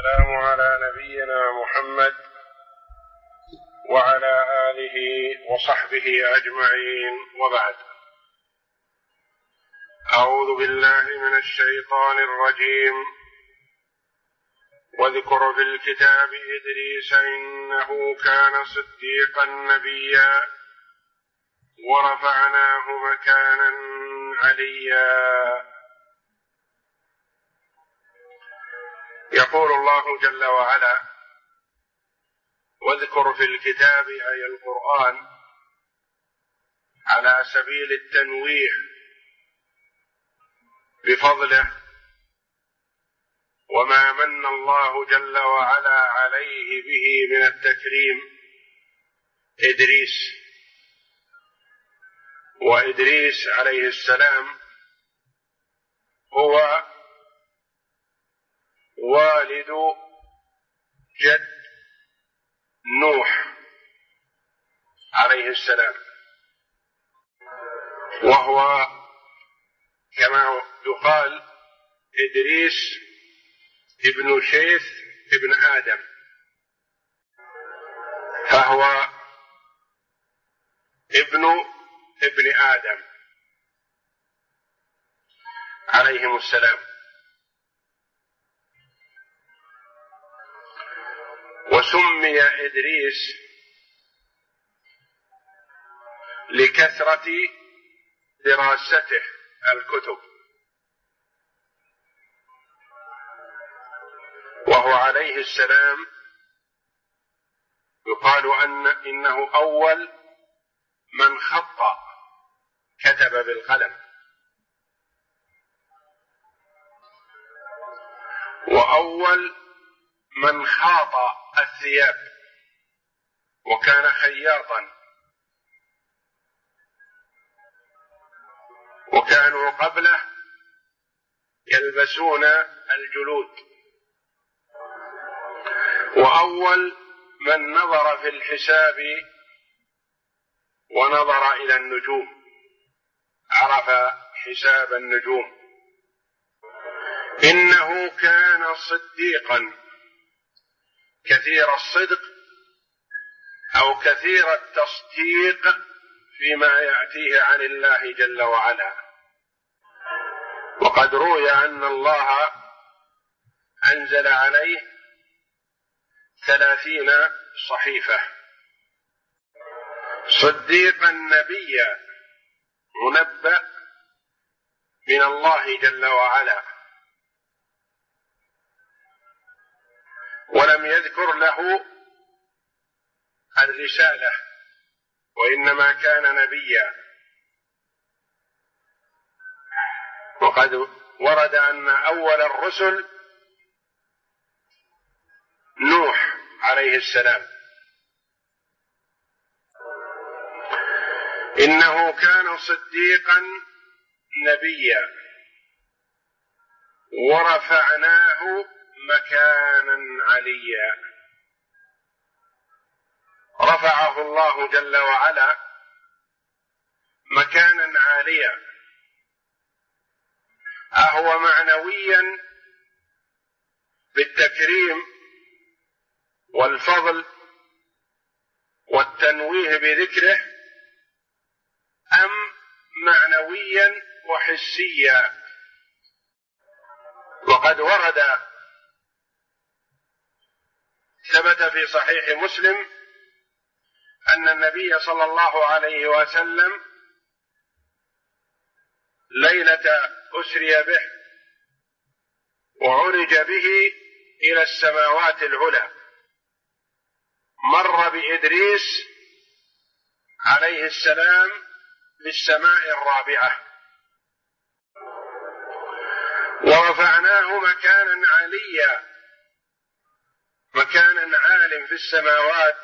والسلام على نبينا محمد وعلى آله وصحبه أجمعين، وبعد. أعوذ بالله من الشيطان الرجيم. واذكر في الكتاب إدريس إنه كان صديقا نبيا ورفعناه مكانا عليا. يقول الله جل وعلا: واذكر في الكتاب أي القرآن على سبيل التنويه بفضله وما من الله جل وعلا عليه به من التكريم إدريس. وإدريس عليه السلام هو والد جد نوح عليه السلام، وهو كما يقال إدريس ابن شيث ابن آدم، فهو ابن آدم عليهم السلام. وسمي إدريس لكثرة دراسته الكتب، وهو عليه السلام يقال إنه أول من كتب بالقلم، وأول من خاط الثياب، وكان خياطا، وكانوا قبله يلبسون الجلود، وأول من نظر في الحساب ونظر إلى النجوم، عرف حساب النجوم. إنه كان صديقا كثير الصدق أو كثير التصديق فيما يأتيه عن الله جل وعلا. وقد روي أن الله أنزل عليه 30 صحيفة. صديقا نبيا منبأ من الله جل وعلا، ولم يذكر له الرسالة، وإنما كان نبيا. وقد ورد أن أول الرسل نوح عليه السلام. إنه كان صديقا نبيا ورفعناه مكانا عليا. رفعه الله جل وعلا مكانا عاليا، أهو معنويا بالتكريم والفضل والتنويه بذكره، أم معنويا وحسيا؟ وقد ثبت في صحيح مسلم أن النبي صلى الله عليه وسلم ليلة أسري به وعرج به إلى السماوات العلى مر بإدريس عليه السلام بالسماء الرابعة، ورفعناه مكانا عليا، مكانا عال في السماوات،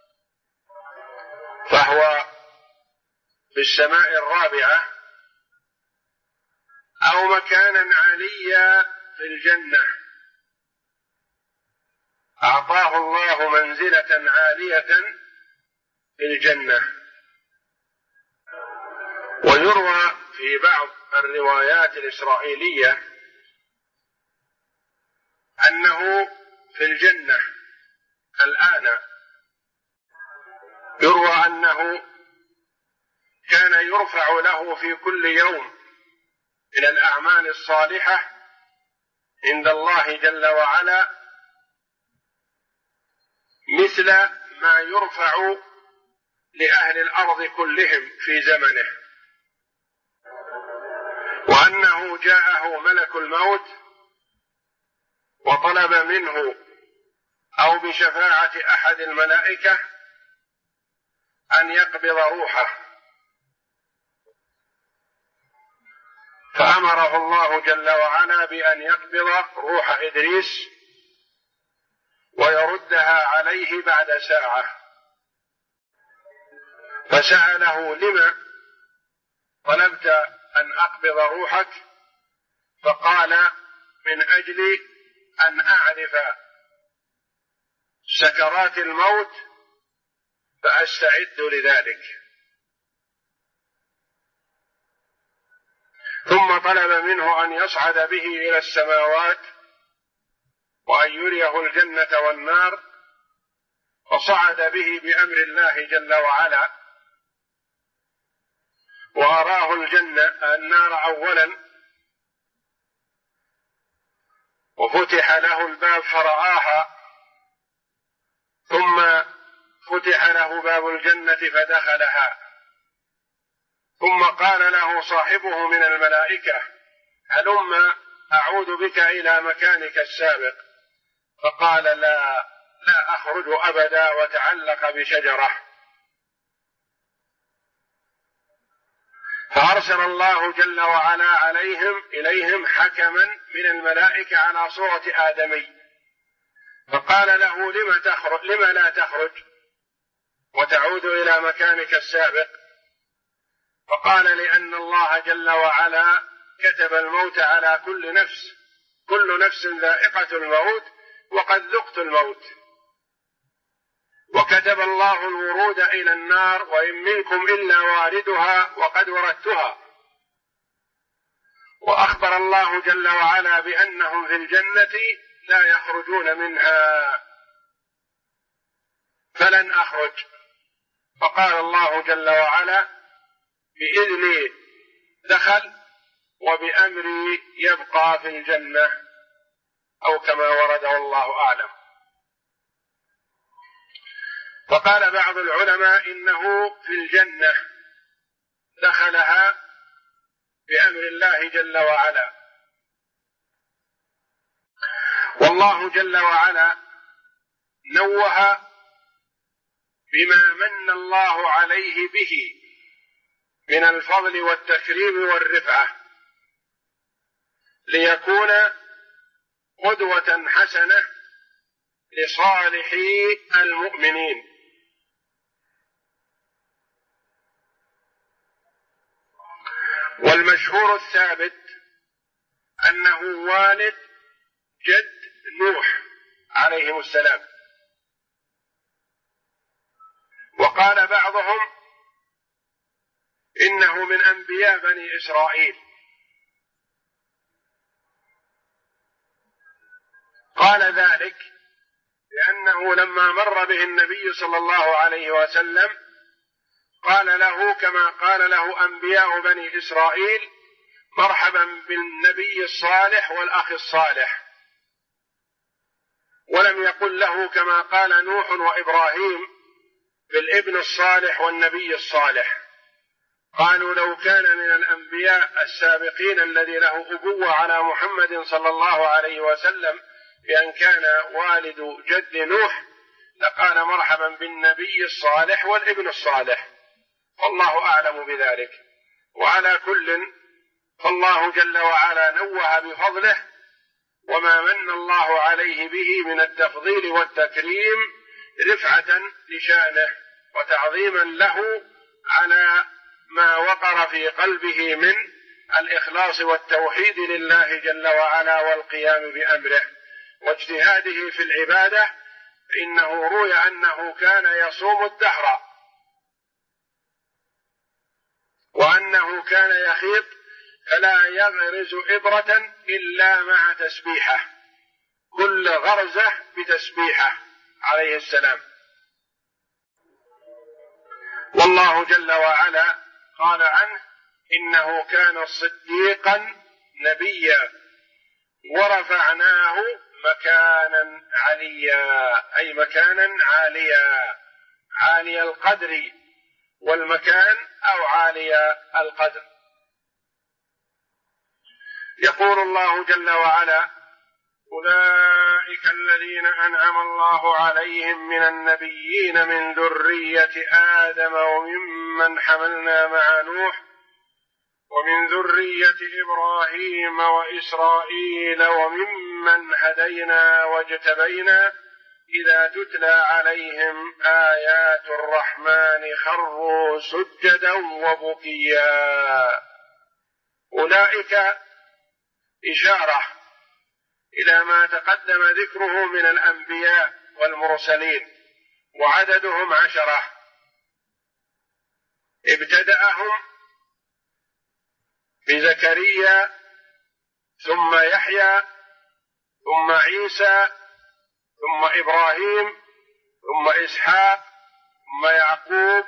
فهو في السماء الرابعة، أو مكانا عليا في الجنة. أعطاه الله منزلة عالية في الجنة. ويروى في بعض الروايات الإسرائيلية أنه في الجنة الآن. يروى أنه كان يرفع له في كل يوم من الأعمال الصالحة عند الله جل وعلا مثل ما يرفع لأهل الأرض كلهم في زمنه، وأنه جاءه ملك الموت وطلب منه أو بشفاعة أحد الملائكة أن يقبض روحه، فأمره الله جل وعلا بأن يقبض روح إدريس ويردها عليه بعد ساعة. فسأله: لما طلبت أن أقبض روحك؟ فقال: من أجل أن أعرف سكرات الموت فأستعد لذلك. ثم طلب منه أن يصعد به إلى السماوات وأن يريه الجنة والنار، فصعد به بأمر الله جل وعلا وأراه النار أولا، وفتح له الباب فرآها، ثم فتح له باب الجنة فدخلها، ثم قال له صاحبه من الملائكة: هلم أعود بك إلى مكانك السابق. فقال: لا أخرج أبدا، وتعلق بشجرة. فأرسل الله جل وعلا إليهم حكما من الملائكة على صورة آدمي، فقال له: لم لا تخرج وتعود إلى مكانك السابق؟ فقال: لأن الله جل وعلا كتب الموت على كل نفس، كل نفس ذائقة الموت، وقد ذقت الموت، وكتب الله الورود إلى النار، وإن منكم إلا واردها وقد وردتها. وأخبر الله جل وعلا بأنهم في الجنة لا يخرجون منها، فلن أخرج. فقال الله جل وعلا: بإذني دخل وبأمري يبقى في الجنة، أو كما ورد والله أعلم. فقال بعض العلماء إنه في الجنة دخلها بأمر الله جل وعلا. والله جل وعلا نوه بما من الله عليه به من الفضل والتكريم والرفعة، ليكون قدوة حسنة لصالحي المؤمنين. والمشهور الثابت أنه والد جد نوح عليهم السلام. وقال بعضهم إنه من أنبياء بني إسرائيل. قال ذلك لأنه لما مر به النبي صلى الله عليه وسلم قال له كما قال له أنبياء بني إسرائيل: مرحبا بالنبي الصالح والأخ الصالح. ولم يقل له كما قال نوح وإبراهيم بالابن الصالح والنبي الصالح. قالوا لو كان من الأنبياء السابقين الذي له أبوة على محمد صلى الله عليه وسلم بأن كان والد جد نوح لقال مرحبا بالنبي الصالح والابن الصالح، والله أعلم بذلك. وعلى كل فالله جل وعلا نوه بفضله وما من الله عليه به من التفضيل والتكريم رفعة لشانه وتعظيما له على ما وقر في قلبه من الإخلاص والتوحيد لله جل وعلا والقيام بأمره واجتهاده في العبادة. إنه روي أنه كان يصوم الدهر، وأنه كان يخيط فلا يغرز إبرة إلا مع تسبيحه، كل غرزة بتسبيحه عليه السلام. والله جل وعلا قال عنه: إنه كان صديقا نبيا ورفعناه مكانا عليا، أي مكانا عاليا، عالي القدر والمكان أو عالي القدر. يقول الله جل وعلا: أولئك الذين أنعم الله عليهم من النبيين من ذرية آدم وممن حملنا مع نوح ومن ذرية إبراهيم وإسرائيل وممن هدينا واجتبينا إذا تتلى عليهم آيات الرحمن خروا سجدا وبكيا. أولئك إشارة إلى ما تقدم ذكره من الأنبياء والمرسلين، وعددهم 10. ابتدأهم بزكريا ثم يحيى ثم عيسى ثم إبراهيم ثم إسحاق ثم يعقوب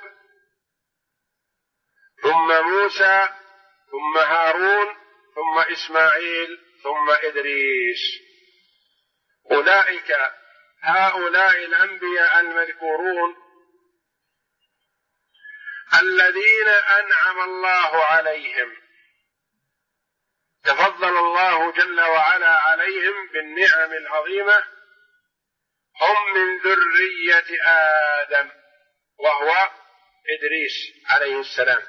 ثم موسى ثم هارون ثم إسماعيل ثم إدريس. أولئك هؤلاء الأنبياء المذكورون الذين أنعم الله عليهم، تفضل الله جل وعلا عليهم بالنعم العظيمة، هم من ذرية آدم وهو إدريس عليه السلام،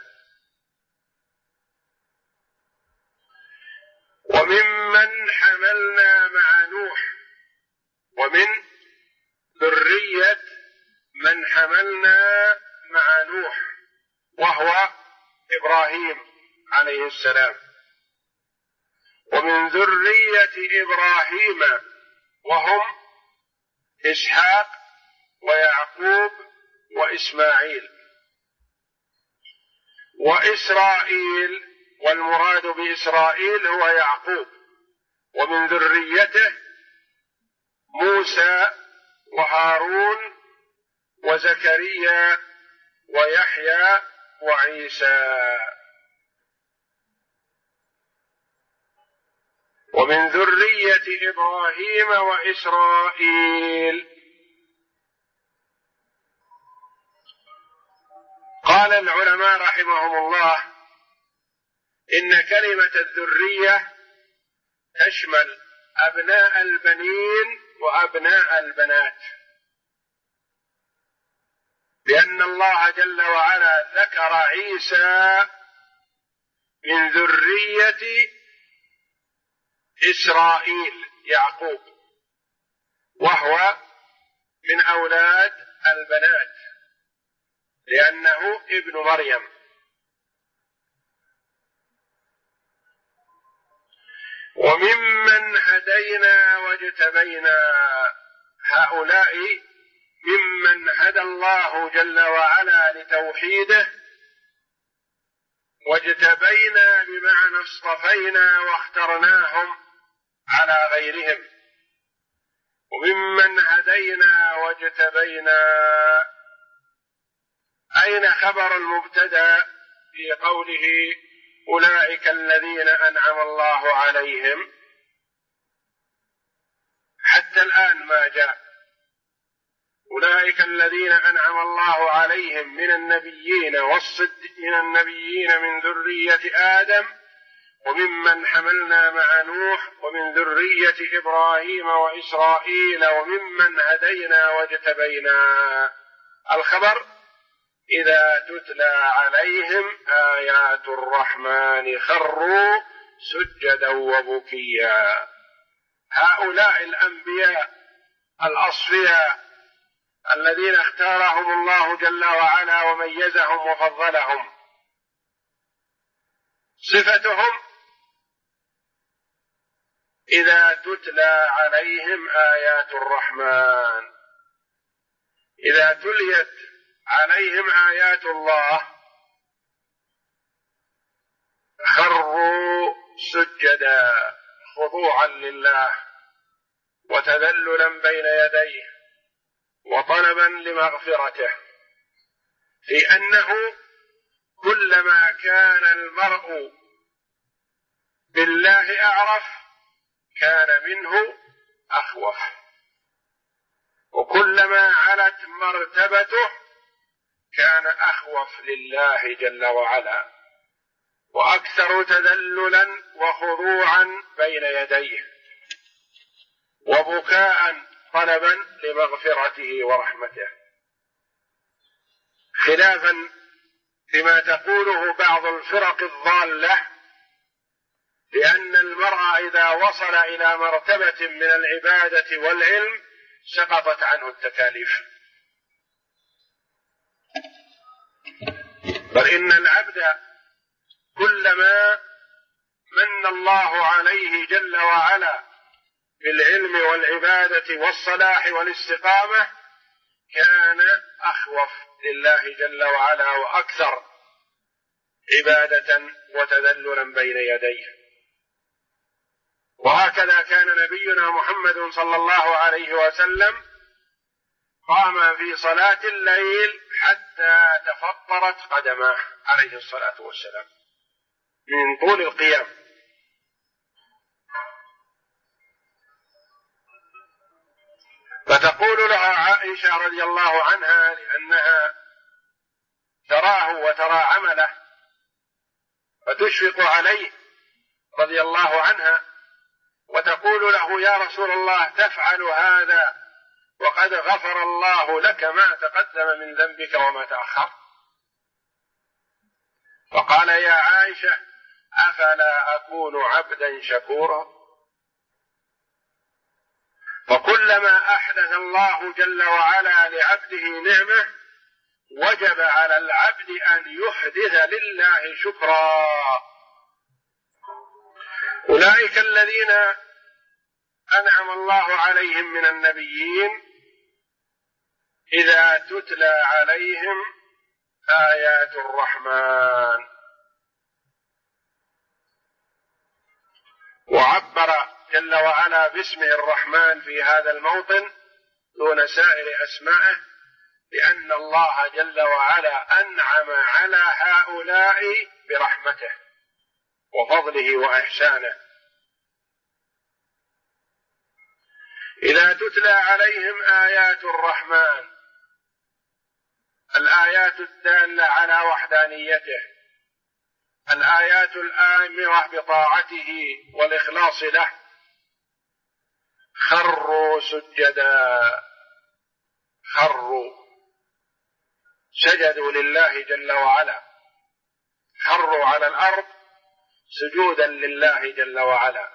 وممن حملنا مع نوح، ومن ذرية من حملنا مع نوح وهو إبراهيم عليه السلام، ومن ذرية إبراهيم وهم إسحاق ويعقوب وإسماعيل وإسرائيل، والمراد بإسرائيل هو يعقوب، ومن ذريته موسى وهارون وزكريا ويحيى وعيسى، ومن ذرية إبراهيم وإسرائيل. قال العلماء رحمهم الله: إن كلمة الذرية تشمل أبناء البنين وأبناء البنات، لأن الله جل وعلا ذكر عيسى من ذرية إسرائيل يعقوب، وهو من أولاد البنات لأنه ابن مريم. وممن هدينا واجتبينا، هؤلاء ممن هدى الله جل وعلا لتوحيده، واجتبينا بمعنى اصطفينا واخترناهم على غيرهم. وممن هدينا واجتبينا، أين خبر المبتدأ في قوله أولئك الذين أنعم الله عليهم؟ حتى الآن ما جاء. أولئك الذين أنعم الله عليهم من النبيين من ذرية آدم وممن حملنا مع نوح ومن ذرية إبراهيم وإسرائيل وممن هدينا واجتبينا. الخبر: إذا تتلى عليهم آيات الرحمن خروا سجدا وبكيا. هؤلاء الأنبياء الأصفياء الذين اختارهم الله جل وعلا وميزهم وفضلهم، صفتهم: إذا تتلى عليهم آيات الرحمن، إذا تليت عليهم آيات الله خروا سجدا، خضوعا لله وتذللا بين يديه وطلبا لمغفرته، في أنه كلما كان المرء بالله أعرف كان منه أخوف، وكلما علت مرتبته كان أخوف لله جل وعلا وأكثر تذللا وخضوعا بين يديه وبكاء طلبا لمغفرته ورحمته، خلافا لما تقوله بعض الفرق الضالة لأن المرء إذا وصل إلى مرتبة من العبادة والعلم سقطت عنه التكاليف، بل إن العبد كلما من الله عليه جل وعلا بالعلم والعبادة والصلاح والاستقامة كان أخوف لله جل وعلا وأكثر عبادة وتذللا بين يديه. وهكذا كان نبينا محمد صلى الله عليه وسلم قام في صلاة الليل حتى تفطرت قدماه عليه الصلاة والسلام من طول القيام. فتقول لها عائشة رضي الله عنها لأنها تراه وترى عمله فتشفق عليه رضي الله عنها، وتقول له: يا رسول الله تفعل هذا وقد غفر الله لك ما تقدم من ذنبك وما تأخر؟ فقال: يا عائشة أفلا أكون عبدا شكورا؟ فكلما أحدث الله جل وعلا لعبده نعمة وجب على العبد أن يحدث لله شكرا. أولئك الذين أنعم الله عليهم من النبيين إذا تتلى عليهم آيات الرحمن، وعبر جل وعلا باسمه الرحمن في هذا الموطن دون سائر أسمائه، لأن الله جل وعلا أنعم على هؤلاء برحمته وفضله وإحسانه. إذا تتلى عليهم آيات الرحمن، الآيات الدالة على وحدانيته، الآيات الآمرة بطاعته والإخلاص له، خروا سجدا، خروا سجدوا لله جل وعلا، خروا على الأرض سجودا لله جل وعلا،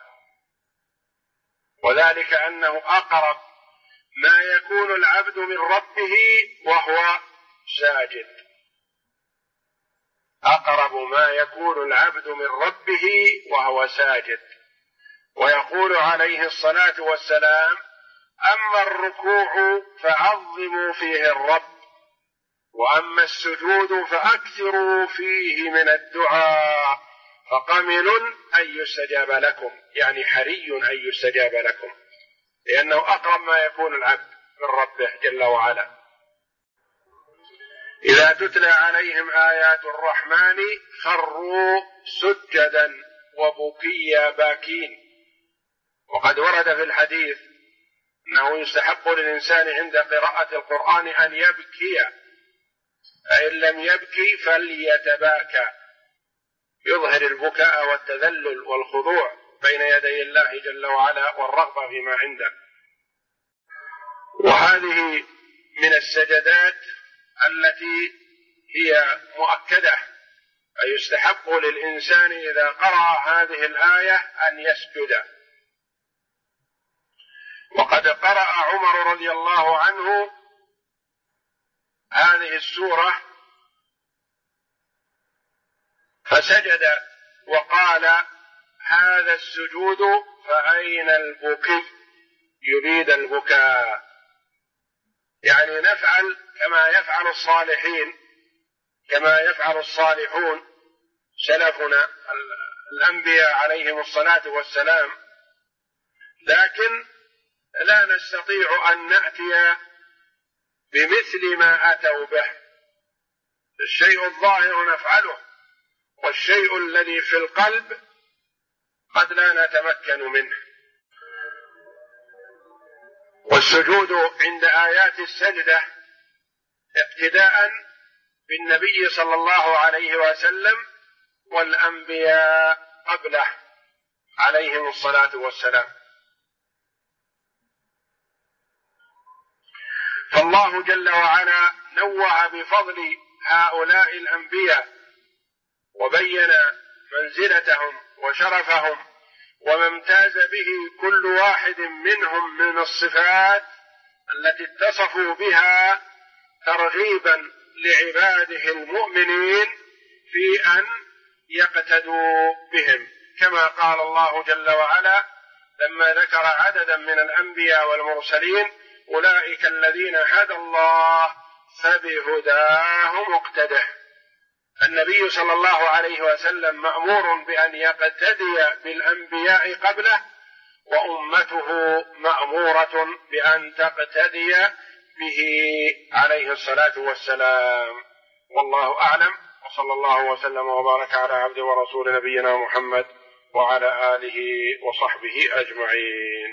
وذلك أنه أقرب ما يكون العبد من ربه وهو ساجد، أقرب ما يكون العبد من ربه وهو ساجد. ويقول عليه الصلاة والسلام: أما الركوع فعظموا فيه الرب، وأما السجود فأكثروا فيه من الدعاء، فقمن أن يستجاب لكم، يعني حري أن يستجاب لكم، لأنه أقرب ما يكون العبد من ربه جل وعلا. إذا تتلى عليهم آيات الرحمن خروا سجدا وبكيا باكين. وقد ورد في الحديث أنه يستحق للإنسان عند قراءة القرآن أن يبكي، فإن لم يبكي فليتباكى، يظهر البكاء والتذلل والخضوع بين يدي الله جل وعلا والرغبة فيما عنده. وهذه من السجدات التي هي مؤكدة، فيستحق للإنسان إذا قرأ هذه الآية أن يسجد. وقد قرأ عمر رضي الله عنه هذه السورة فسجد وقال: هذا السجود فأين البكي؟ يريد البكاء، يعني نفعل كما يفعل الصالحين، كما يفعل الصالحون سلفنا الأنبياء عليهم الصلاة والسلام، لكن لا نستطيع أن نأتي بمثل ما أتوا به. الشيء الظاهر نفعله، والشيء الذي في القلب قد لا نتمكن منه. والسجود عند آيات السجدة اقتداء بالنبي صلى الله عليه وسلم والأنبياء قبله عليهم الصلاة والسلام. فالله جل وعلا نوع بفضل هؤلاء الأنبياء وبين منزلتهم وشرفهم وما امتاز به كل واحد منهم من الصفات التي اتصفوا بها، ترغيبا لعباده المؤمنين في أن يقتدوا بهم، كما قال الله جل وعلا لما ذكر عددا من الأنبياء والمرسلين: أولئك الذين هدى الله فبهداه مقتده. النبي صلى الله عليه وسلم مأمور بأن يقتدي بالأنبياء قبله، وأمته مأمورة بأن تقتدي به عليه الصلاة والسلام. والله أعلم، وصلى الله وسلم وبارك على عبد ورسول نبينا محمد وعلى آله وصحبه أجمعين.